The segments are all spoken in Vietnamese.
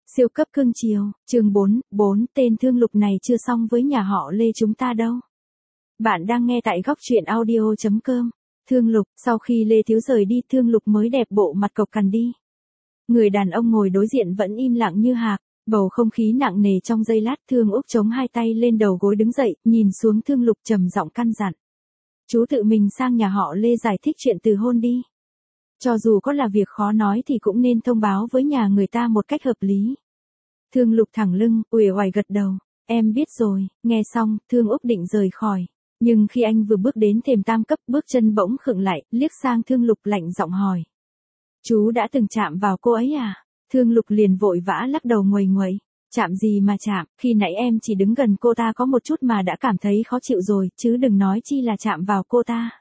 Siêu cấp cưng chiều, chương 4, tên Thương Lục này chưa xong với nhà họ Lê chúng ta đâu. Bạn đang nghe tại góc truyện audio.com. Thương Lục, sau khi Lê Thiếu rời đi, Thương Lục mới đẹp bộ mặt cộc cằn đi. Người đàn ông ngồi đối diện vẫn im lặng như hạc, bầu không khí nặng nề trong giây lát. Thương Úc chống hai tay lên đầu gối đứng dậy, nhìn xuống Thương Lục trầm giọng căn dặn. Chú tự mình sang nhà họ Lê giải thích chuyện từ hôn đi. Cho dù có là việc khó nói thì cũng nên thông báo với nhà người ta một cách hợp lý. Thương Lục thẳng lưng, uể oải gật đầu. Em biết rồi. Nghe xong, Thương Úc định rời khỏi. Nhưng khi anh vừa bước đến thềm tam cấp, bước chân bỗng khựng lại, liếc sang Thương Lục lạnh giọng hỏi. Chú đã từng chạm vào cô ấy à? Thương Lục liền vội vã lắc đầu nguầy nguậy. Chạm gì mà chạm, khi nãy em chỉ đứng gần cô ta có một chút mà đã cảm thấy khó chịu rồi, chứ đừng nói chi là chạm vào cô ta.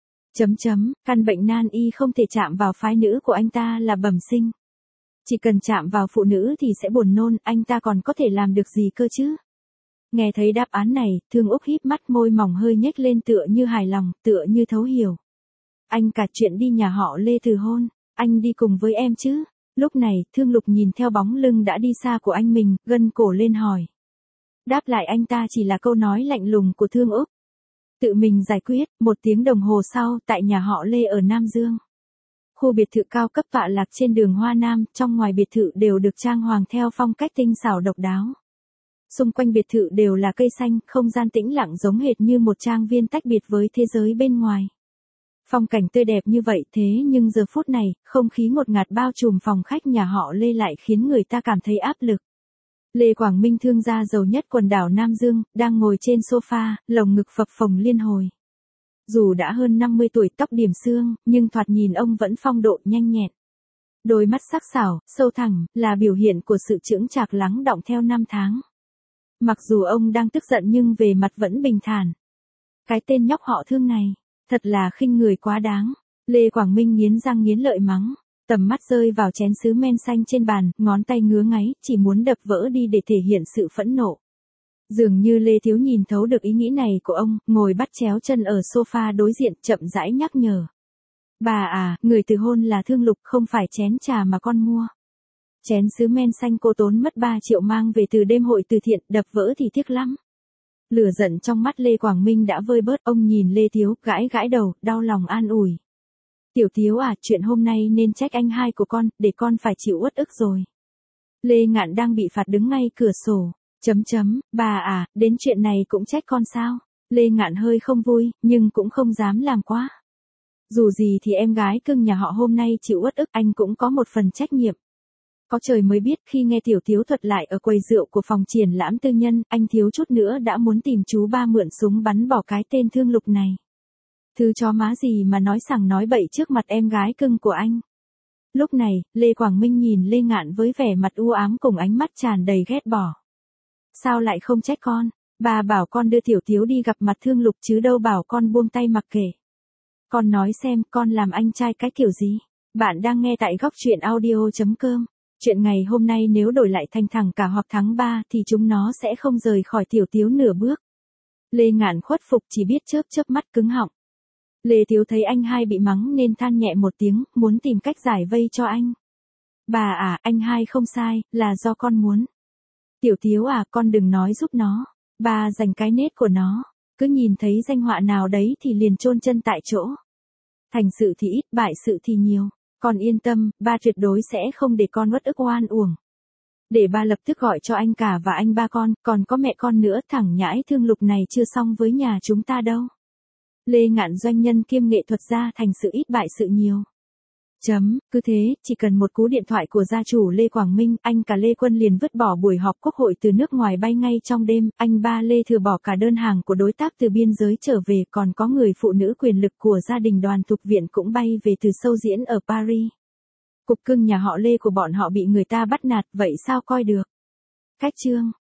Căn bệnh nan y không thể chạm vào phái nữ của anh ta là bẩm sinh. Chỉ cần chạm vào phụ nữ thì sẽ buồn nôn, anh ta còn có thể làm được gì cơ chứ? Nghe thấy đáp án này, Thương Úc híp mắt, môi mỏng hơi nhếch lên tựa như hài lòng, tựa như thấu hiểu. Anh cả chuyện đi nhà họ Lê từ hôn, anh đi cùng với em chứ? Lúc này, Thương Lục nhìn theo bóng lưng đã đi xa của anh mình, gân cổ lên hỏi. Đáp lại anh ta chỉ là câu nói lạnh lùng của Thương Úc. Tự mình giải quyết. 1 tiếng đồng hồ sau, tại nhà họ Lê ở Nam Dương. Khu biệt thự cao cấp tọa lạc trên đường Hoa Nam, trong ngoài biệt thự đều được trang hoàng theo phong cách tinh xảo độc đáo. Xung quanh biệt thự đều là cây xanh, không gian tĩnh lặng giống hệt như một trang viên tách biệt với thế giới bên ngoài. Phong cảnh tươi đẹp như vậy, thế nhưng giờ phút này, không khí ngột ngạt bao trùm phòng khách nhà họ Lê lại khiến người ta cảm thấy áp lực. Lê Quảng Minh, thương gia giàu nhất quần đảo Nam Dương, đang ngồi trên sofa, lồng ngực phập phồng liên hồi. Dù đã hơn 50 tuổi, tóc điểm xương, nhưng thoạt nhìn ông vẫn phong độ nhanh nhẹn. Đôi mắt sắc sảo, sâu thẳm, là biểu hiện của sự chững chạc lắng đọng theo năm tháng. Mặc dù ông đang tức giận nhưng về mặt vẫn bình thản. Cái tên nhóc họ Thương này, thật là khinh người quá đáng. Lê Quảng Minh nghiến răng nghiến lợi mắng. Tầm mắt rơi vào chén sứ men xanh trên bàn, ngón tay ngứa ngáy, chỉ muốn đập vỡ đi để thể hiện sự phẫn nộ. Dường như Lê Thiếu nhìn thấu được ý nghĩ này của ông, ngồi bắt chéo chân ở sofa đối diện, chậm rãi nhắc nhở. Bà à, người từ hôn là Thương Lục, không phải chén trà mà con mua. Chén sứ men xanh cô tốn mất 3 triệu mang về từ đêm hội từ thiện, đập vỡ thì tiếc lắm. Lửa giận trong mắt Lê Quảng Minh đã vơi bớt, ông nhìn Lê Thiếu, gãi gãi đầu, đau lòng an ủi. Tiểu Thiếu à, chuyện hôm nay nên trách anh hai của con, để con phải chịu uất ức rồi. Lê Ngạn đang bị phạt đứng ngay cửa sổ. Bà à, đến chuyện này cũng trách con sao? Lê Ngạn hơi không vui, nhưng cũng không dám làm quá. Dù gì thì em gái cưng nhà họ hôm nay chịu uất ức, anh cũng có một phần trách nhiệm. Có trời mới biết, khi nghe Tiểu Thiếu thuật lại ở quầy rượu của phòng triển lãm tư nhân, anh thiếu chút nữa đã muốn tìm chú ba mượn súng bắn bỏ cái tên Thương Lục này. Thứ chó má gì mà nói sằng nói bậy trước mặt em gái cưng của anh. Lúc này, Lê Quảng Minh nhìn Lê Ngạn với vẻ mặt u ám cùng ánh mắt tràn đầy ghét bỏ. Sao lại không trách con? Bà bảo con đưa Tiểu Thiếu đi gặp mặt Thương Lục chứ đâu bảo con buông tay mặc kệ. Con nói xem, con làm anh trai cái kiểu gì? Bạn đang nghe tại góc truyện audio.com. Chuyện ngày hôm nay nếu đổi lại thành thẳng cả hoặc thắng 3 thì chúng nó sẽ không rời khỏi Tiểu Thiếu nửa bước. Lê Ngạn khuất phục, chỉ biết chớp chớp mắt cứng họng. Lê Thiếu thấy anh hai bị mắng nên than nhẹ một tiếng, muốn tìm cách giải vây cho anh. Bà à, anh hai không sai, là do con muốn. Tiểu Thiếu à, con đừng nói giúp nó. Bà giành cái nết của nó. Cứ nhìn thấy danh họa nào đấy thì liền chôn chân tại chỗ. Thành sự thì ít, bại sự thì nhiều. Con yên tâm, ba tuyệt đối sẽ không để con uất ức oan uổng. Để ba lập tức gọi cho anh cả và anh ba con, còn có mẹ con nữa, thằng nhãi Thương Lục này chưa xong với nhà chúng ta đâu. Lê Ngạn doanh nhân kiêm nghệ thuật gia, thành sự ít bại sự nhiều. Cứ thế, chỉ cần một cú điện thoại của gia chủ Lê Quảng Minh, anh cả Lê Quân liền vứt bỏ buổi họp quốc hội từ nước ngoài bay ngay trong đêm, anh ba Lê thừa bỏ cả đơn hàng của đối tác từ biên giới trở về, còn có người phụ nữ quyền lực của gia đình Đoàn Thục Viện cũng bay về từ show diễn ở Paris. Cục cưng nhà họ Lê của bọn họ bị người ta bắt nạt, vậy sao coi được? Cách chương